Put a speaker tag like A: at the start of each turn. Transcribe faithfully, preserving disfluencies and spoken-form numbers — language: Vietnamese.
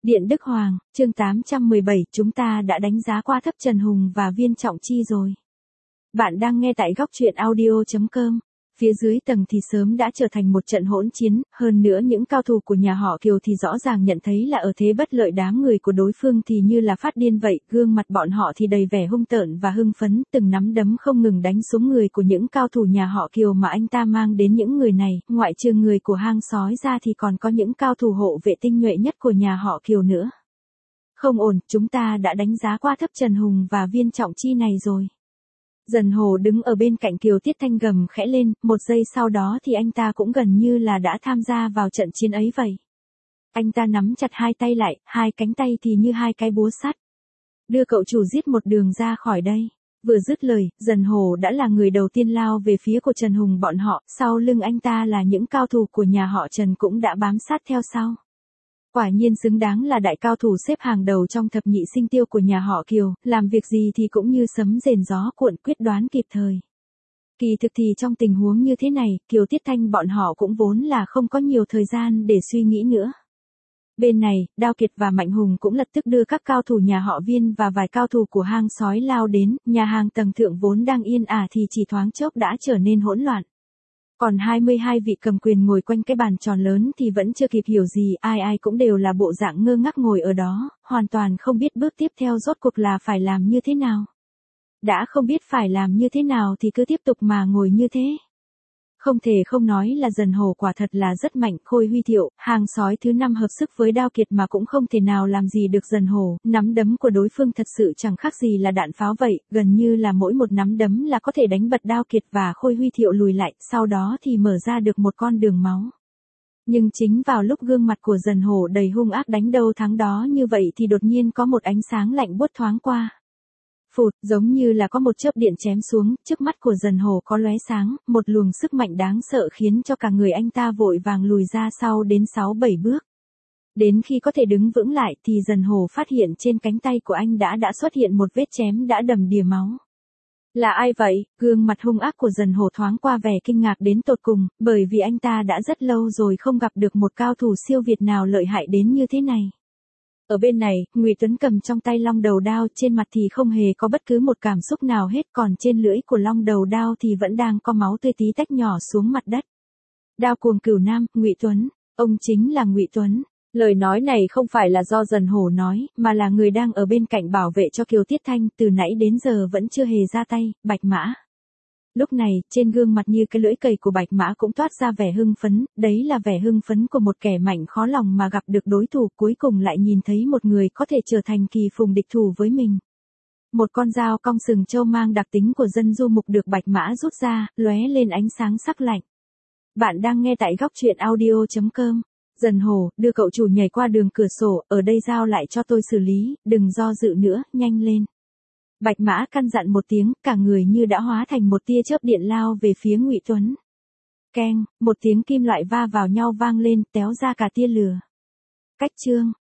A: Điện Đức Hoàng, chương tám trăm mười bảy, chúng ta đã đánh giá qua thấp Trần Hùng và Viên Trọng Chi rồi. Bạn đang nghe tại góc truyện audio chấm com. Phía dưới tầng thì sớm đã trở thành một trận hỗn chiến, hơn nữa những cao thủ của nhà họ Kiều thì rõ ràng nhận thấy là ở thế bất lợi, đám người của đối phương thì như là phát điên vậy, gương mặt bọn họ thì đầy vẻ hung tợn và hưng phấn, từng nắm đấm không ngừng đánh xuống người của những cao thủ nhà họ Kiều mà anh ta mang đến. Những người này, ngoại trừ người của hang sói ra thì còn có những cao thủ hộ vệ tinh nhuệ nhất của nhà họ Kiều nữa. Không ổn, chúng ta đã đánh giá qua thấp Trần Hùng và Viên Trọng Chi này rồi. Dần Hồ đứng ở bên cạnh Kiều Tiết Thanh gầm khẽ lên, một giây sau đó thì anh ta cũng gần như là đã tham gia vào trận chiến ấy vậy. Anh ta nắm chặt hai tay lại, hai cánh tay thì như hai cái búa sắt. Đưa cậu chủ giết một đường ra khỏi đây. Vừa dứt lời, Dần Hồ đã là người đầu tiên lao về phía của Trần Hùng bọn họ, sau lưng anh ta là những cao thủ của nhà họ Trần cũng đã bám sát theo sau. Quả nhiên xứng đáng là đại cao thủ xếp hàng đầu trong thập nhị sinh tiêu của nhà họ Kiều, làm việc gì thì cũng như sấm rền gió cuộn, quyết đoán kịp thời. Kỳ thực thì trong tình huống như thế này, Kiều Tiết Thanh bọn họ cũng vốn là không có nhiều thời gian để suy nghĩ nữa. Bên này, Đao Kiệt và Mạnh Hùng cũng lập tức đưa các cao thủ nhà họ Viên và vài cao thủ của hang sói lao đến, nhà hàng tầng thượng vốn đang yên ả thì chỉ thoáng chốc đã trở nên hỗn loạn. Còn hai mươi hai vị cầm quyền ngồi quanh cái bàn tròn lớn thì vẫn chưa kịp hiểu gì, ai ai cũng đều là bộ dạng ngơ ngác ngồi ở đó, hoàn toàn không biết bước tiếp theo rốt cuộc là phải làm như thế nào. Đã không biết phải làm như thế nào thì cứ tiếp tục mà ngồi như thế. Không thể không nói là Dần Hồ quả thật là rất mạnh, Khôi Huy Thiệu, hàng sói thứ năm hợp sức với Đao Kiệt mà cũng không thể nào làm gì được Dần Hồ, nắm đấm của đối phương thật sự chẳng khác gì là đạn pháo vậy, gần như là mỗi một nắm đấm là có thể đánh bật Đao Kiệt và Khôi Huy Thiệu lùi lại, sau đó thì mở ra được một con đường máu. Nhưng chính vào lúc gương mặt của Dần Hồ đầy hung ác đánh đâu thắng đó như vậy thì đột nhiên có một ánh sáng lạnh buốt thoáng qua. Phụt, giống như là có một chớp điện chém xuống, trước mắt của Dần Hồ có lóe sáng, một luồng sức mạnh đáng sợ khiến cho cả người anh ta vội vàng lùi ra sau đến sáu bảy bước. Đến khi có thể đứng vững lại thì Dần Hồ phát hiện trên cánh tay của anh đã đã xuất hiện một vết chém đã đầm đìa máu. Là ai vậy? Gương mặt hung ác của Dần Hồ thoáng qua vẻ kinh ngạc đến tột cùng, bởi vì anh ta đã rất lâu rồi không gặp được một cao thủ siêu việt nào lợi hại đến như thế này. Ở bên này, Ngụy Tuấn cầm trong tay long đầu đao, trên mặt thì không hề có bất cứ một cảm xúc nào hết, còn trên lưỡi của long đầu đao thì vẫn đang có máu tươi tí tách nhỏ xuống mặt đất. Đao cuồng cửu nam, Ngụy Tuấn, ông chính là Ngụy Tuấn. Lời nói này không phải là do Dần Hồ nói, mà là người đang ở bên cạnh bảo vệ cho Kiều Tiết Thanh, từ nãy đến giờ vẫn chưa hề ra tay, Bạch Mã. Lúc này, trên gương mặt như cái lưỡi cầy của Bạch Mã cũng toát ra vẻ hưng phấn, đấy là vẻ hưng phấn của một kẻ mạnh khó lòng mà gặp được đối thủ, cuối cùng lại nhìn thấy một người có thể trở thành kỳ phùng địch thủ với mình. Một con dao cong sừng trâu mang đặc tính của dân du mục được Bạch Mã rút ra, lóe lên ánh sáng sắc lạnh. Bạn đang nghe tại góc truyện audio chấm com. Dần Hồ, đưa cậu chủ nhảy qua đường cửa sổ, ở đây giao lại cho tôi xử lý, đừng do dự nữa, nhanh lên. Bạch Mã căn dặn một tiếng, cả người như đã hóa thành một tia chớp điện lao về phía Ngụy Tuấn. Keng, một tiếng kim loại va vào nhau vang lên, téo ra cả tia lửa. Cách chương.